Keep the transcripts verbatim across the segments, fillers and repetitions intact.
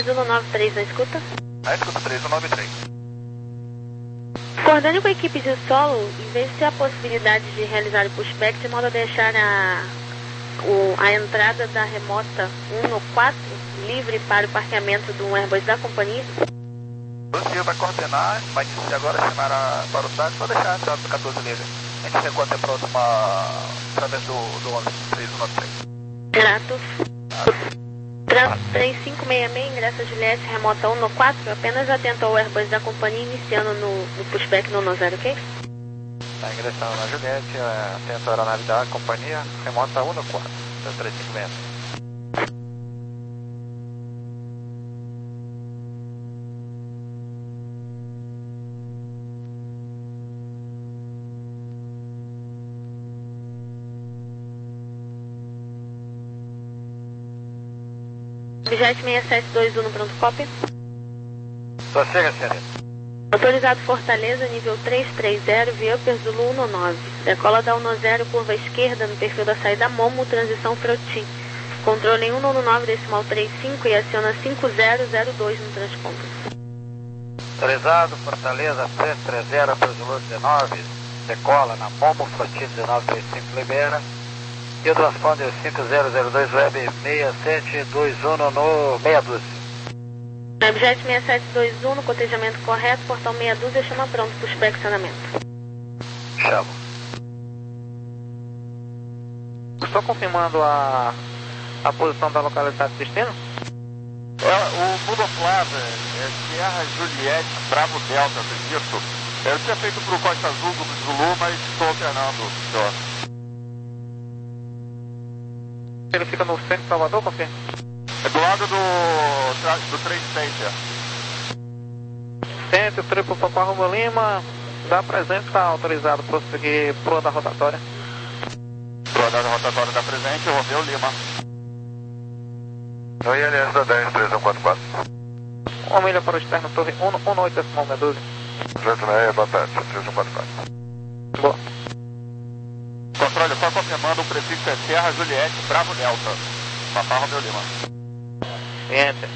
três um nove três na escuta. Na escuta, três um nove três. Coordane com a equipe de solo e veja se há possibilidade de realizar o pushback de modo a deixar a, o, a entrada da remota um no quatro livre para o parqueamento do Airbus da companhia. O senhor vai coordenar, vai iniciar agora, chamar a, para o S A C, só deixar a entrada do catorze livre. A gente recua até a próxima, através do, do onze três um nove três. Grato. Trans três cinco seis seis, ingressa Juliette, remota um no quatro, apenas atento ao Airbus da companhia, iniciando no, no pushback no um zero, ok? Está ingressando na Juliette, atento à aeronave da companhia, remota um no quatro, Trans três cinco seis seis. Objet seis sete dois um no pronto cópia. Só chega, senhorita. Autorizado Fortaleza, nível três três zero, via Upper Zulu um nove. Decola da um zero, curva esquerda, no perfil da saída Momo, transição Froti. Controle um nove decimal trinta e cinco e aciona cinco zero zero dois no transponder. Autorizado Fortaleza três três zero, Upper Zulu dezenove, decola na Momo, Froti dezenove trinta e cinco, libera. E o transponder cinco zero zero dois web seis sete dois um no meia dúzia. Objet seis sete dois um, no cotejamento correto, portão meia dúzia, chama pronto para o inspecionamento. Chamo. Só confirmando a, a posição da localidade de destino? É, o Buda Plaza é Sierra Juliette Bravo Delta, acredito. Eu tinha feito para o Costa Azul do Zulu, mas estou alternando, senhor. Ele fica no centro de Salvador, confirma? É do lado do, do trem Center. Centro, triplo Papa Rumo Lima, dá presença, está autorizado para prosseguir pro da rotatória. Pro da rotatória da presente, eu vou ver o Lima. Oi, L S da dez, três um quatro quatro. Uma milha para o externo, torre um oito decimal meia dúzia. três seis, boa tarde, três um quatro quatro. Boa. Controle, só confirmando, o prefixo é Sierra Juliette Bravo Delta. Papá Romeu Lima. Enter.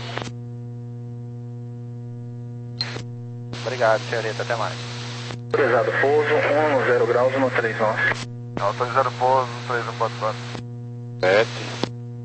Obrigado, senhorita, até mais. Autorizado pouso, um zero graus no três nove. Autorizado pouso, três um quatro quatro. Sete.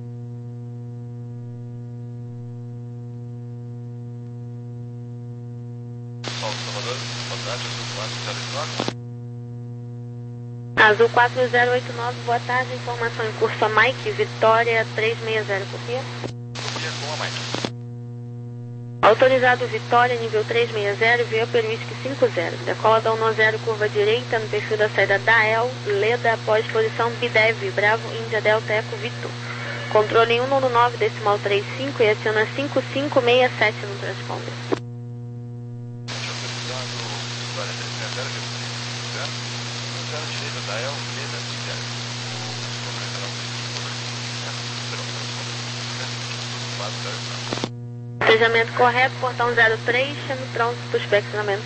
Azul quatro zero oito nove, boa tarde, informação em curso a Mike, Vitória três seis zero, confia? Confia com a Mike. Autorizado Vitória, nível três seis zero, via Peruísque cinco zero. Decola da um zero, curva direita, no perfil da saída da El, Leda, após posição Bidev, Bravo, Índia, Delta, Eco, Vitor. Controle um nove decimal trinta e cinco e aciona cinco cinco seis sete no transponder. Cotejamento correto, portão zero três, chame pronto para o inspecionamento.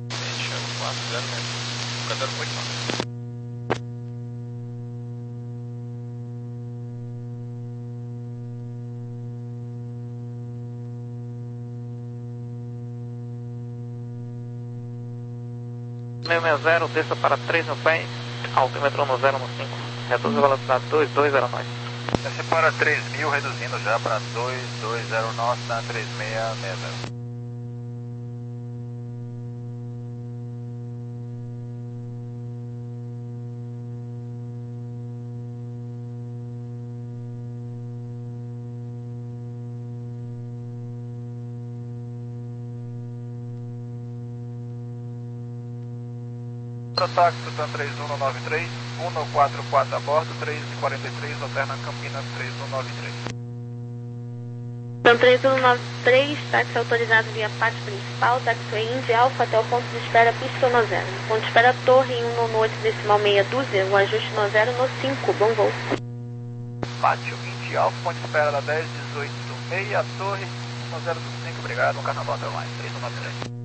seis seis zero, desça para três no pé, altímetro no zero no cinco. Reduz a velocidade dois dois zero nove. Desce para três mil, reduzindo já para dois dois zero nove na três seis seis zero. Táxi, Tutan três um nove três, um quatro quatro a bordo, três e quarenta e três, alterna Campinas três um nove três. Tutan três um nove três, táxi autorizado via pátio principal, taxiway Indy Alpha até o ponto de espera pista no zero. Ponto de espera torre em um oito decimal meia dúzia, o ajuste no zero no cinco, bom voo. Pátio Indy Alpha, ponto de espera da dez dezoito meia, torre no zero do cinco, obrigado, um carnaval até mais, três um nove três.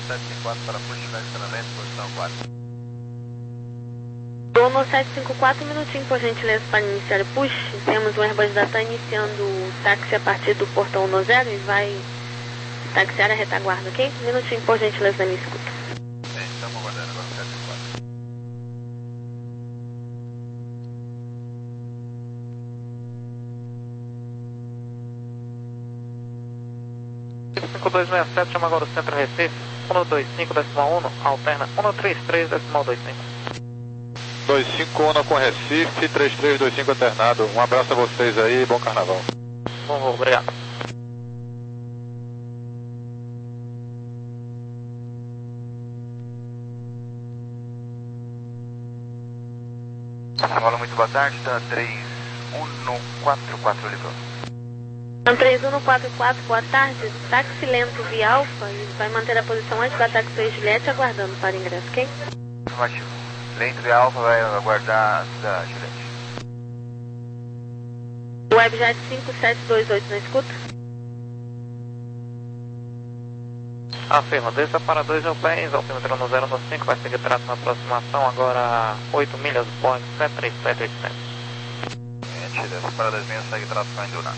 sete cinco quatro para push, direcionamento, posição quatro. Dono sete cinco quatro, um minutinho, por gentileza, para iniciar o push. Temos o Airbus da TAM iniciando o táxi a partir do portão no zero e vai taxiar a retaguarda, ok? Um minutinho, por gentileza, da minha escuta. Bem, estamos aguardando agora o sete cinco quatro. cinco dois seis sete, chama agora o Centro Recife, um dois cinco decimal um, alterna um três três decimal dois cinco. dois cinco um com Recife, três três dois cinco alternado. Um abraço a vocês aí, bom carnaval. Bom voo, obrigado. Carnaval, muito boa tarde, da três um quatro quatro ligou. três um quatro quatro, boa tarde. Táxi lento via Alfa e vai manter a posição antes do ataque seis Juliette, aguardando para ingresso, ok? Afirmativo. Lento via Alfa vai aguardar da Juliette. Webjet cinco sete dois oito na escuta. Afirma, desça para dois mil pés, altímetro no zero cinco, vai seguir trato na aproximação, agora oito milhas, Boeing sete três sete oitocentos. Gente, desça para dois mil, segue trato com a Induna.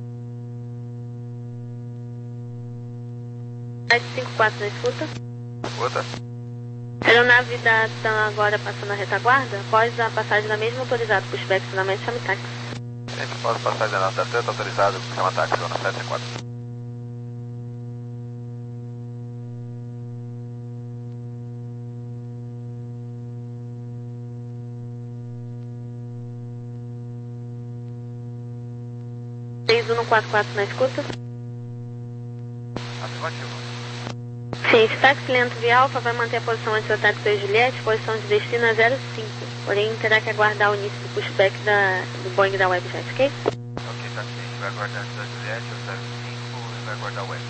sete cinco quatro na escuta. Escuta. Aeronave da TAM agora passando a retaguarda. Após a passagem da mesma autorizada pushback, finalmente chame táxi. Sempre após a passagem da nossa treta autorizado, chama táxi, zona sete cinco quatro. três um quatro quatro na escuta. Afirmativo. Sim, esse táxi lento via Alfa vai manter a posição antes do ataque seis Juliette, posição de destino é zero cinco. Porém, terá que aguardar o início do pushback da, do Boeing da Webjet, ok? Ok, tá aqui. A gente vai aguardar antes da Juliette, o zero cinco, e vai aguardar o Web.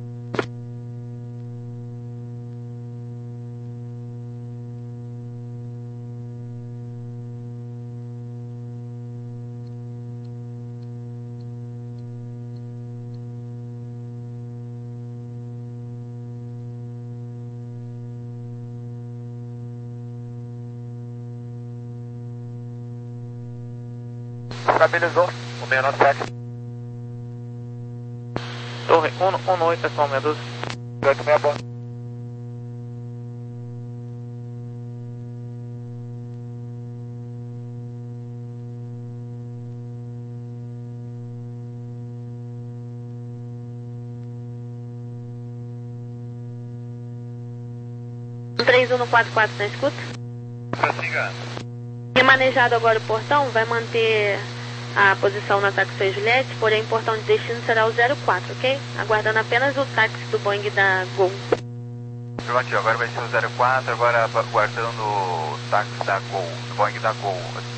Estabilizou, o seis nove sete. Torre um um oito, decimal seis doze. oito seis bom. três um quatro quatro na escuta. Prossiga. Remanejado agora o portão, vai manter a posição no ataque seis Juliette, porém o portão de destino será o zero quatro, ok? Aguardando apenas o táxi do Boeing da Gol. Afirmativo, agora vai ser o zero quatro, agora aguardando o táxi da Gol, do Boeing da Gol.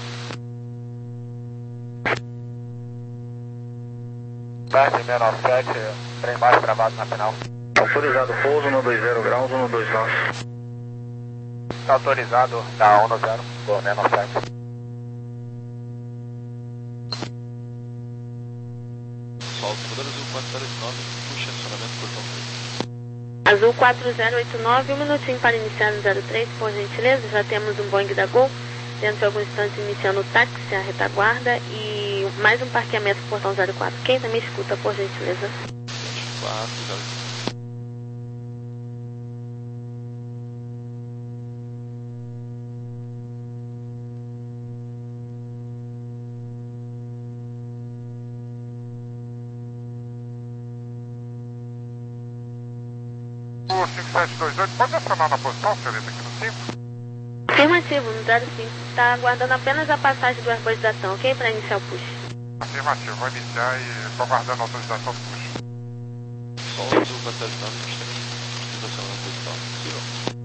Táxi seis nove sete, trem baixo gravado na final. Autorizado pouso no dois zero graus, um dois nove. Está autorizado da um zero, do seis nove sete. Azul quatro zero oito nove, puxa acionamento portão três. Azul quatro zero oito nove, um minutinho para iniciar no zero três, por gentileza. Já temos um Boeing da Gol, dentro de alguns instantes iniciando o táxi, a retaguarda e mais um parqueamento no portão zero quatro. Quem também escuta, por gentileza? quatro zero. O cinco sete dois oito, pode acionar na posição, senhorita, aqui no cinco? Afirmativo, no zero cinco. Está aguardando apenas a passagem do Airbus da TAM, ok? Para iniciar o push. Afirmativo, vou iniciar e estou aguardando a autorização do push. Sol Azul quatro zero oito nove, a gente tem autorização na posição, possível?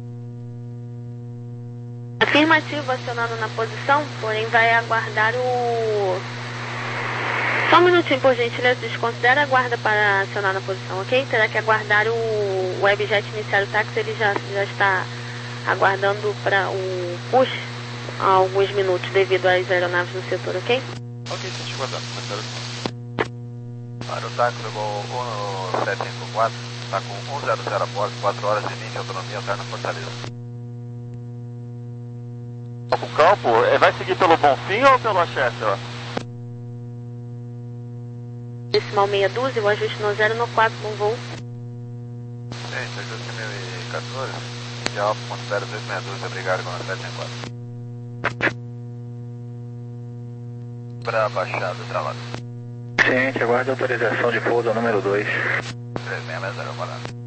Afirmativo, acionando na posição, porém vai aguardar o... Só um minutinho, por gentileza, desconsidera a guarda para acionar na posição, ok? Terá que aguardar o Webjet iniciar o táxi, ele já, já está aguardando para o push há alguns minutos devido às aeronaves no setor, ok? Ok, deixa eu guardar, mas zero. Para o táxi do Gol um sete cinco quatro, Está com um zero zero a bordo, quatro horas e vinte, autonomia alterna Fortaleza. O campo, vai seguir pelo Bonfim ou pelo Chester? Decimal meia dúzia, o ajuste no zero no quatro, bom voo. Gente, ajuste mil e quatorze, de alfa, ponto zero dois seis dois, obrigado, com a sete sete quatro. Para Baixada, travado. Ciente, aguarde autorização de pouso número dois. três seis seis zero, parado.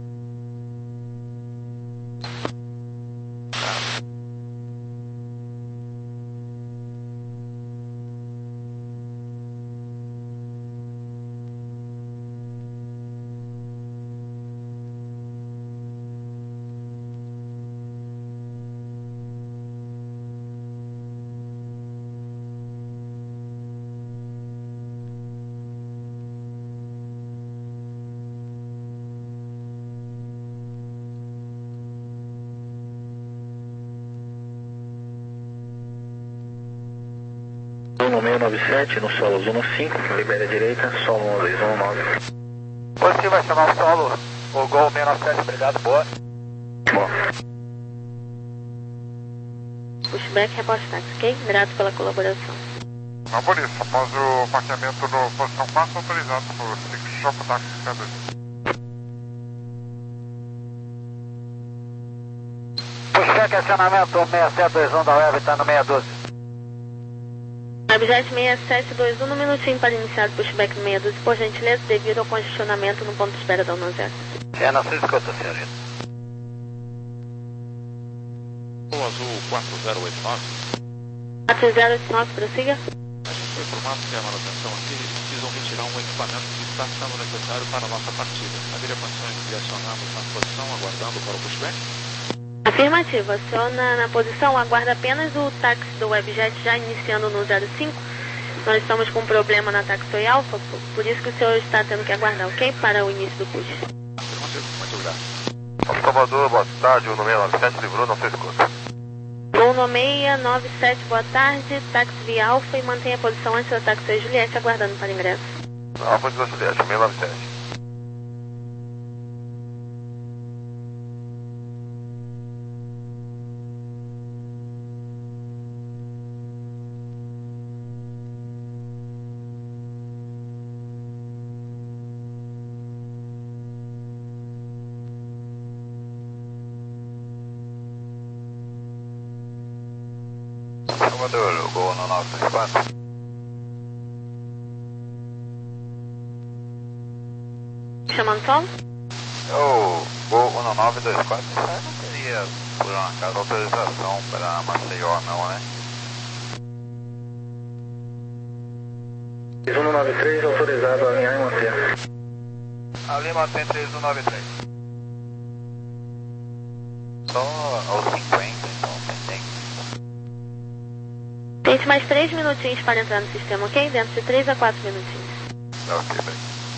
Zuno seis nove sete, no solo Zuno cinco, libera a direita, solo um dois um nove. Você vai chamar o solo, o Gol seis nove sete, obrigado, boa. Bom. Pushback, reporte táxi, ok? Grato pela colaboração. Não, por isso, após o parqueamento no posição quatro, autorizado por Six Shop Taxi C dois. Pushback, acionamento seis sete dois um da Web, está no seis doze. Webjet seis sete dois um, no minutinho para iniciar o pushback no seis doze, por gentileza, devido ao congestionamento no ponto de espera da um zero. É, não se escuta, senhorita. O Azul quatro zero oito nove. quatro zero oito nove, prossiga. A gente foi informado que a manutenção aqui precisam retirar um equipamento que está sendo necessário para a nossa partida. Haveria condições de acionarmos na posição, aguardando para o pushback? Afirmativo, aciona na posição, aguarda apenas o táxi do Webjet já iniciando no zero cinco. Nós estamos com um problema na Taxway Alpha, por, por isso que o senhor está tendo que aguardar, ok? Para o início do push. Afirmativo, muito obrigado. Salvador, boa tarde, o número seis nove sete livrou, não se escuta. Gol no seis nove sete, boa tarde, táxi via Alpha e mantenha a posição antes da Taxway Juliette, aguardando para ingresso. Alfa de Juliette, seis nove sete. Salvador, o Gol no nove três quatro. Chamando solo? O Gol um nove dois quatro, não teria, por um acaso, autorização para Maceió, não, né? Zuno nove três, autorizado a alinhar e manter. Ali mantém três um nove três. Só aos cinquenta, então, tem. Tente mais três minutinhos para entrar no sistema, ok? Dentro de três a quatro minutinhos. Ok, bem.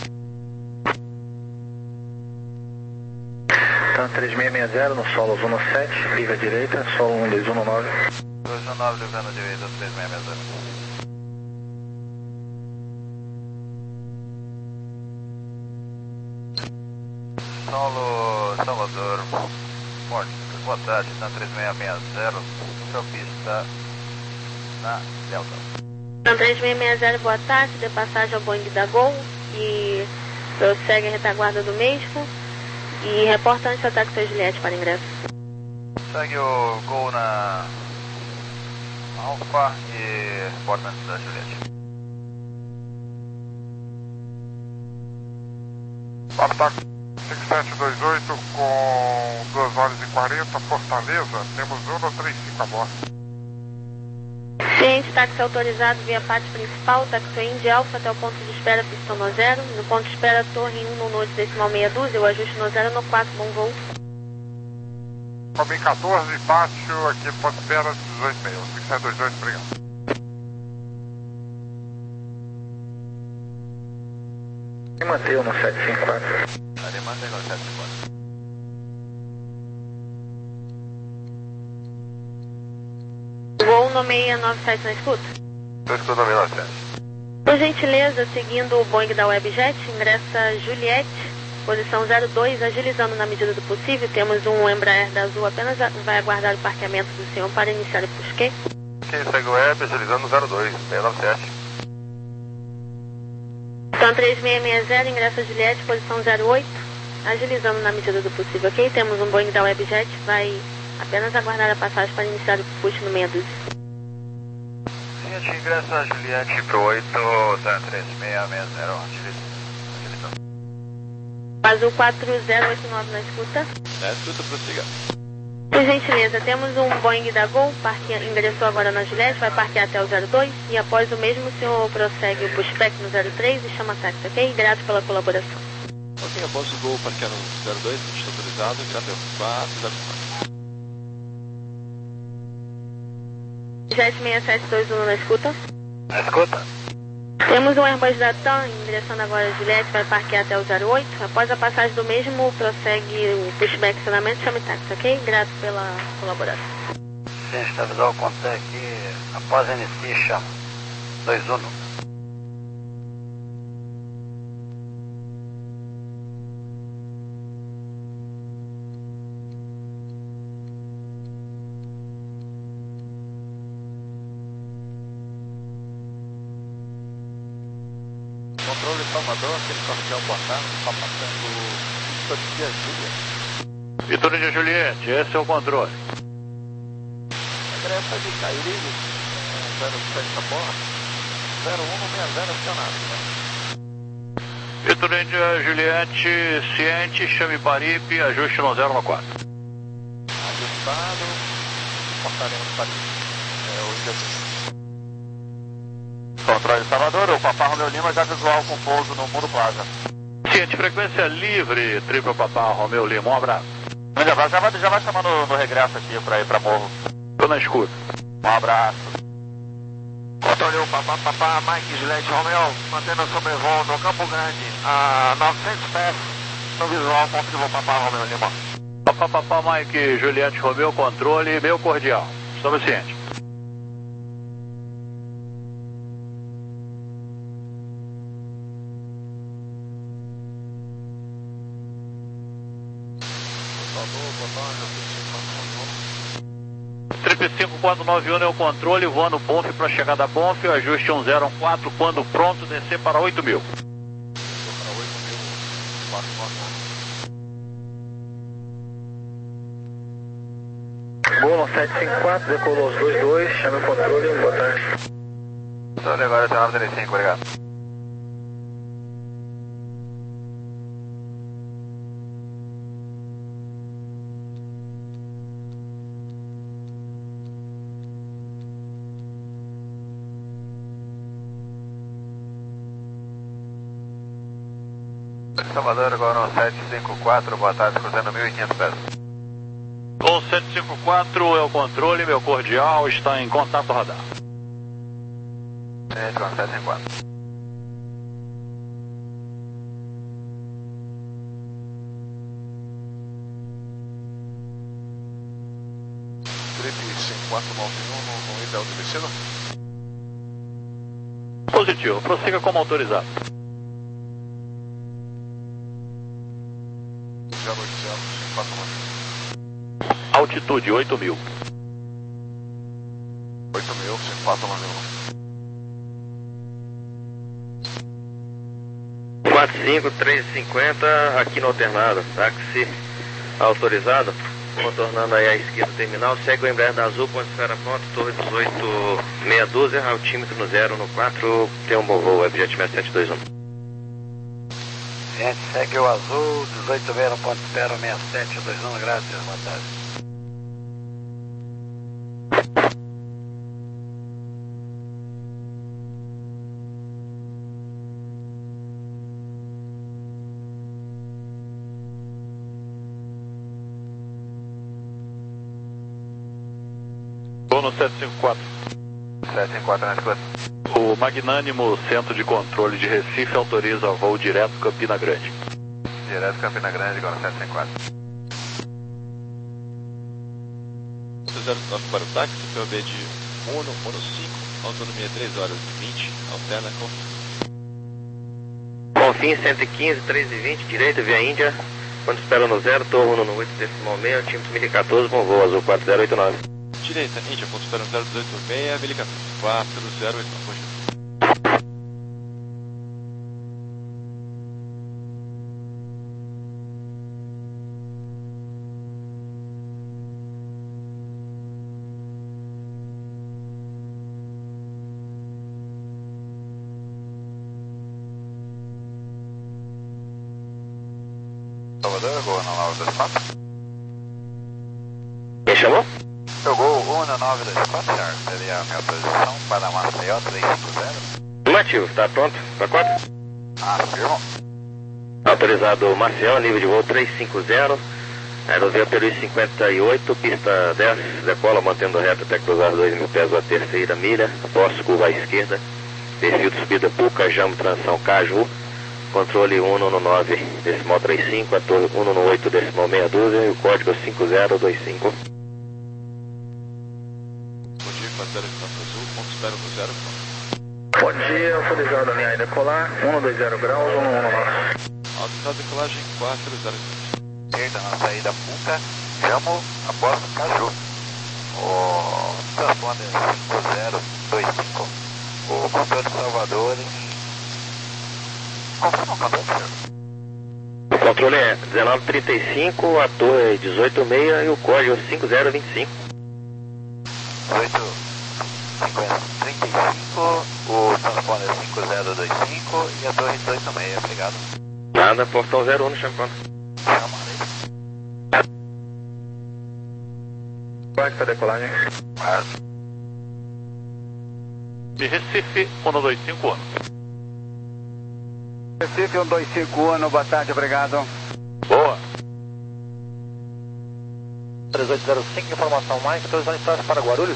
Então, três seis seis zero, no solo Zuno sete, livre à direita, solo um dois um nove. dois um nove, livrando a direita, três seis seis zero. Solo Salvador, Morte, boa tarde, na três seis seis zero, sua pista na Delta. Então, três seis seis zero, boa tarde, de passagem ao Boeing da Gol e prossegue a retaguarda do mesmo e reporta antes da Taxway Juliette para ingresso. Segue o Gol na Alfa e reporta antes da Juliette. Ataque Six sete dois oito com duas horas e quarenta, Fortaleza, temos Zuno três cinco a bordo. Ciente, táxi autorizado via pátio principal, Taxway Indy Alpha até o ponto de espera, pistão no zero. No ponto de espera, torre um no noite decimal meia dúzia, o ajuste no zero no quatro, bom voo. Combin quatorze, pátio, aqui ponto de espera, dezoito e meio, Six sete dois oito, obrigado. E manter o no sete cinco quatro. Ali mantém no sete cinco quatro. Voo no seis nove sete na escuta. Eu escuto no seis nove sete. Por gentileza, seguindo o Boeing da Webjet, ingressa Juliette posição zero dois, agilizando na medida do possível. Temos um Embraer da Azul, apenas vai aguardar o parqueamento do senhor para iniciar o pusquê. Ok, segue o web, agilizando zero dois, seiscentos e noventa e sete. Então três seis seis zero, ingresso a Juliette, posição zero oito, agilizando na medida do possível, ok? Temos um Boeing da Webjet, vai apenas aguardar a passagem para iniciar o push no meia dúzia. Gente, ingresso a Juliette para o oito, tá, três seis seis zero, agilizando. Azul quatro zero oito nove na escuta. Na escuta, prossiga. Por gentileza, temos um Boeing da Gol, parque, ingressou agora na Juliette, vai parquear até o zero dois e após o mesmo o senhor prossegue o pushback no zero três e chama táxi, ok? Grato pela colaboração. Ok, após o Gol parquear no zero dois, está autorizado, grato pelo quatro zero quatro. Jet seis sete dois um na escuta. Na escuta. Temos um Airbus da TAM, ingressando agora a Juliette, vai parquear até o zero oito. Após a passagem do mesmo, prossegue o pushback acionamento, chame táxi, ok? Grato pela colaboração. Gente, está avisar o contato aqui, após inicie, chama. dois um. Controle Salvador, aquele comercial Boatá, está passando Vitória Júlia. Vitória Juliette, esse é o controle. Ingressa de Cairibe, zero sete a bordo, zero um seis zero acionado. Vitória Juliette, ciente, chame Paripe, ajuste no zero um quatro. Ajustado, portaremos Paripe. É o endereço. Controle Salvador, o Papá Romeu Lima já visual com pouso no Muro Plaza. Ciente, frequência livre, triplo Papá Romeu Lima, um abraço. Já vai, já vai, já vai chamando no, no regresso aqui para ir para Morro. Tô na escuta. Um abraço. Controle o Papá, Papá, Mike, Juliette, Romeu, mantendo sobrevoo no Campo Grande, a novecentos pés, no visual, ponto de voo Papá Romeu Lima. Papá, Papá, Mike, Juliette, Romeu, controle, meu cordial. Estamos cientes. Triple cinco quatro nove um é o controle, voando Bonf para chegada Bonf, ajuste um zero um quatro, quando pronto, descer para oito mil. Gol sete cinco quatro, decolou os dois dois, chama o controle, boa tarde. Controle agora tem nove trinta e cinco, obrigado. Salvador, agora no sete cinco quatro, boa tarde, cruzando mil e quinhentos pés. Gol sete cinco quatro é o controle, meu cordial, está em contato radar. É, com sete cinco quatro. Trip cinco quatro nove um no ideal de descida. Positivo, prossiga como autorizado. zero oito zero cinco quatro nove. Altitude oito mil. oito mil, cinco quatro nove um. quatro cinco três cinquenta, aqui no alternado, táxi autorizado, contornando aí à esquerda do terminal, segue o Embraer da Azul, ponto de espera pronto, torre dezoito meia dúzia, altímetro no zero no quatro, tem um bom voo, Webjet seis sete dois um. Gente, segue o Azul, dezoito meia no ponto de espera, seis sete dois um, graças, boa tarde. Gol no sete cinco quatro. sete cinco quatro na escuta. O magnânimo Centro de Controle de Recife autoriza voo direto Campina Grande. Direto Campina Grande, agora sete cinco quatro. zero nove para o táxi, P O B de Mono, Mono cinco, autonomia três horas e vinte, alterna com... Bonfim, cento e quinze, três e vinte, direita, via Índia. Quando espera no zero, torre um no oito, decimal meio, time dois mil e quatorze, com voo azul quatro zero oito nove. Direita, Índia, ponto espera no zero dezoito seis, mil e quatorze, quatro zero oito nove. Salvador, gol um nove dois quatro. Quem chamou? Eu gol um nove dois quatro, senhor. Seria a minha posição para Maceió três cinco zero. Afirmativo, está pronto? Para quatro? Afirmo. Autorizado Maceió, nível de voo trezentos e cinquenta. Aerovia Peru cinquenta e oito, pista dez, decola mantendo reto até cruzar dois mil pés a terceira milha, após curva à esquerda, perfil de subida Puca, Jamo, transição Caju, controle um no nove, decimal trinta e cinco, a torre um no oito, decimal meia dúzia e o código cinco zero dois cinco. Bom dia, quatro zero quatro azul, ponto espera no zero. Bom dia, autorizado a linha decolar, um dois zero graus, um um nove. Autorizado decolagem quatro zero. Esquerda na saída Puca, Jamo, após Caju. O transponder cinco zero dois cinco. O controle de Salvador em... Confirma o controle, senhor. O controle é dezenove trinta e cinco, a torre dezoito seis e o código cinco zero dois cinco. dezoito cinquenta, trinta e cinco, o transponder cinco zero dois cinco e a torre dezoito seis, obrigado. Nada, portão zero um no Champão. Vai para decolagem. De Recife, um dois cinco ano. Recife, um dois cinco ano, boa tarde, obrigado. Boa. três oito zero cinco, informação Mike, autorizando instância para Guarulhos.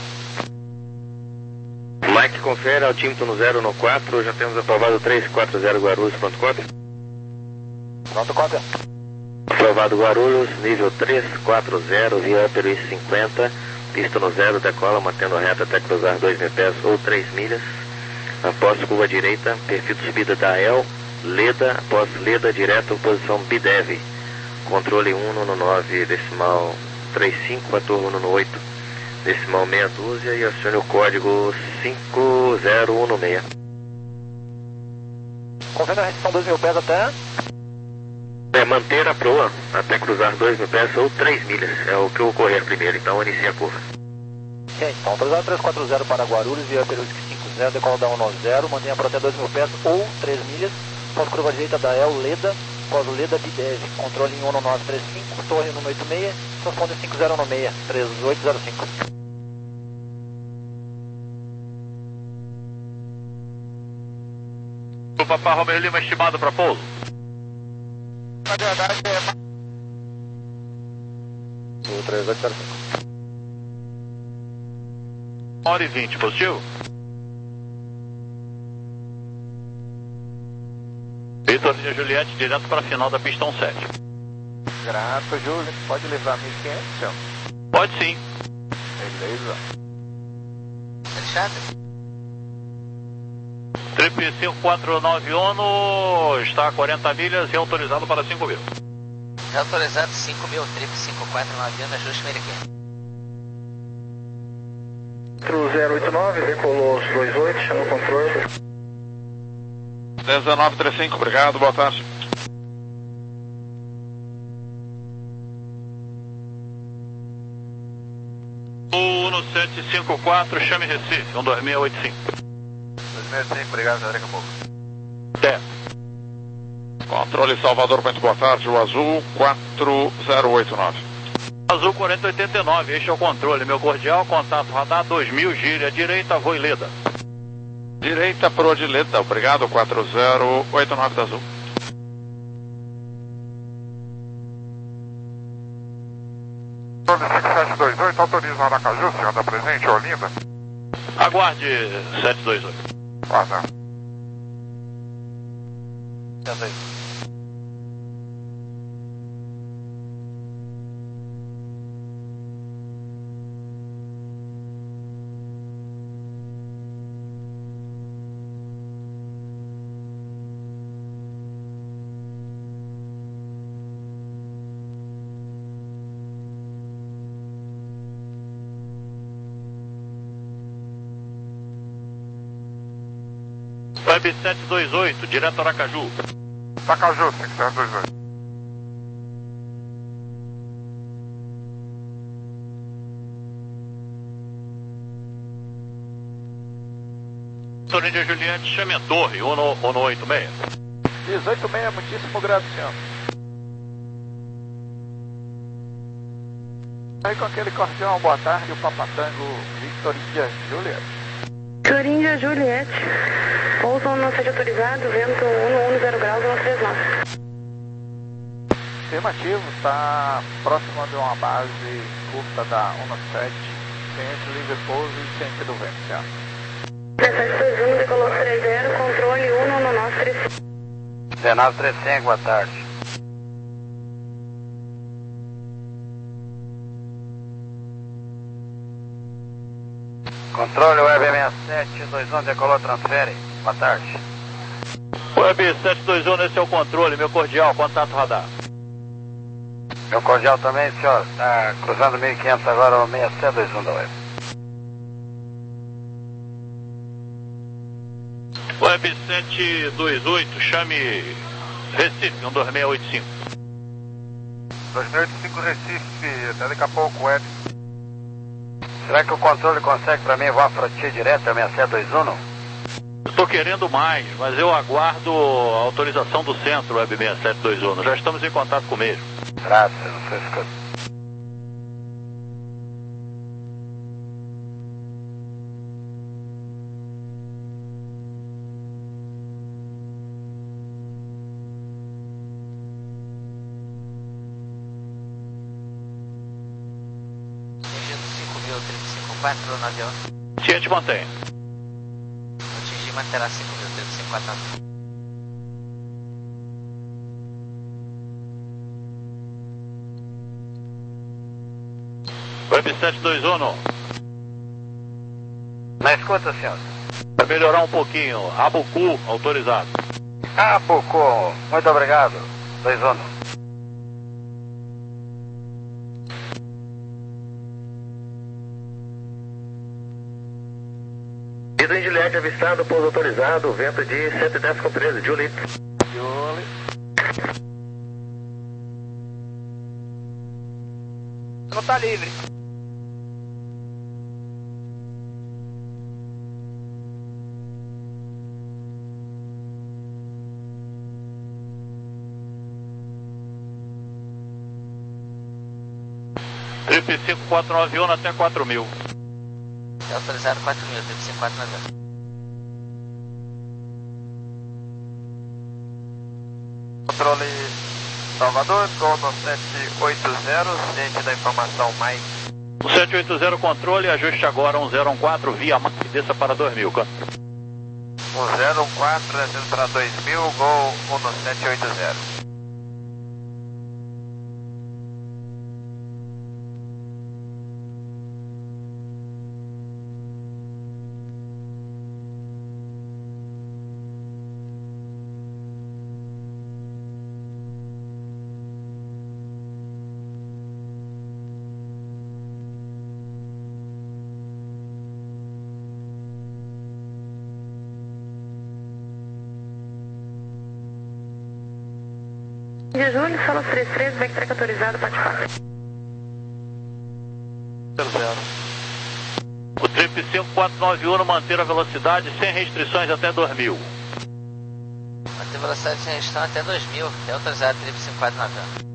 Mike confere, altímetro no zero no quatro, já temos aprovado três quatro zero Guarulhos, pronto cópia. Pronto, cópia. Aprovado Guarulhos, nível três quatro zero, via Peru cinquenta, pista no zero, decola, mantendo reta até cruzar dois mil pés ou três milhas. Após curva direita, perfil de subida da E L, Leda, após Leda, direto, posição B D E V. Controle um no nove, decimal trinta e cinco, a torre um no oito, decimal meia dúzia e acione o código cinco zero um seis. Confirma a restrição dois mil pés até... É manter a proa até cruzar dois mil pés ou três milhas, é o que ocorrer primeiro, então inicia a curva. Ok, então autorizado três quatro zero para Guarulhos, via Peru cinco zero, decola da um nove zero, mantenha a proa até dois mil pés ou três milhas, pós curva direita da E L, Leda, pós Leda B D E V, controle em um nove três cinco, torre um oito seis, transponder cinco zero um seis, três oito zero cinco. O Papá Romeo Lima estimado para pouso. Na verdade é... O três oito zero cinco. uma hora e vinte, positivo? Vitor Linha Juliette, direto para a final da pistão sete. Grato, Júlio. Pode levar mil e quinhentos, senhor? Pode sim. Beleza. Alexandre? Trip cinco quatro nove ONU está a quarenta milhas e autorizado para cinco mil. Já autorizado cinco mil, Trip cinco quatro nove ONU, ajuste americano. zero oito nove, decolou os dois oito, chama o controle. dezenove trinta e cinco, obrigado, boa tarde. Uno sete cinco quatro, chame Recife, um dois seis oito cinco. dois mil e cinco, obrigado, daqui a pouco. Até. Controle Salvador, muito boa tarde, o azul quatro zero oito nove. Azul quarenta oitenta e nove, este é o controle, meu cordial, contato radar dois mil, gíria direita, voo em Leda. Direita pro de Leda, obrigado, quatro zero oito nove da azul. cinco sete dois oito, autorizado a Caju, senhor, da presente, Olinda. Aguarde sete dois oito. Guarda. Web sete dois oito, direto Aracaju. Aracaju, cinco sete dois oito. Torinha Juliette, chame a torre, um no oito seis. dezoito seis, muitíssimo grato, senhor. Aí com aquele cordial, boa tarde, o Papatango Victor India Juliette. Torinha Juliette, pouso não seja autorizado, vento um um zero graus, um três nove. Afirmativo, está próximo de uma base curta da sete, ciente, livre pouso e ciente do vento, senhor. sete dois um, decolou três zero, controle um no nove três cinco. dezenove trinta e cinco, boa tarde. Controle Web sessenta e sete dois um, decolou, transfere. Boa tarde. Web sete dois um, esse é o controle, meu cordial, contato radar. Meu cordial também, senhor. Está cruzando mil e quinhentos agora, o sessenta e sete dois um da Web. Web sete dois oito, chame Recife, um dois seis oito cinco. dois seis oito cinco Recife, até daqui a pouco, Web. Será que o controle consegue para mim voar frottia direta, sessenta e sete dois um? Estou querendo mais, mas eu aguardo a autorização do centro, Web sessenta e sete dois um. Já estamos em contato com o mesmo. Graças, não sei se... cinco mil trinta e cinco quatro no avião. Ciente, mantém. Atingir manterá cinco mil trinta e cinco quatro no avião. Web sete dois um, não. Na escuta, senhor. Para melhorar um pouquinho, Abucu, autorizado. Abucu, muito obrigado. dois um. Pedro Juliette avistado, pouso autorizado, vento de cento e dez com treze, Julie. Julie. Não tá livre. Trip cinco quatro nove um até quatro mil. É autorizado quatro mil, trip cinco quatro nove um. Controle Salvador, Golden sete oito zero, ciente da informação mais. O sete oito zero controle, ajuste agora um zero um quatro, via Mac, desça para dois mil. um zero um quatro, descendo para dois mil, Gol um no sete oito zero. De julho, solo três três, vector autorizado, parte quatro. zero zero. O Trip cinco quatro nove um manter a velocidade sem restrições até dois mil. Manter velocidade sem restrição até dois mil. É autorizado trip cinco quatro nove um.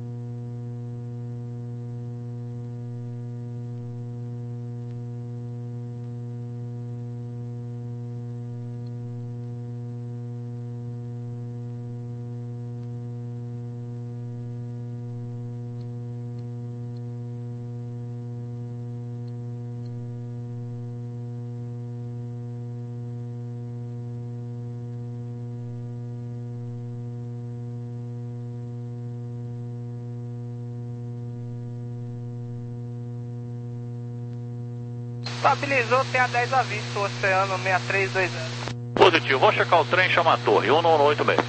Estabilizou, T A dez a visto, Oceano seis três dois zero. Positivo, vou checar o trem, chama a torre, um no oito seis.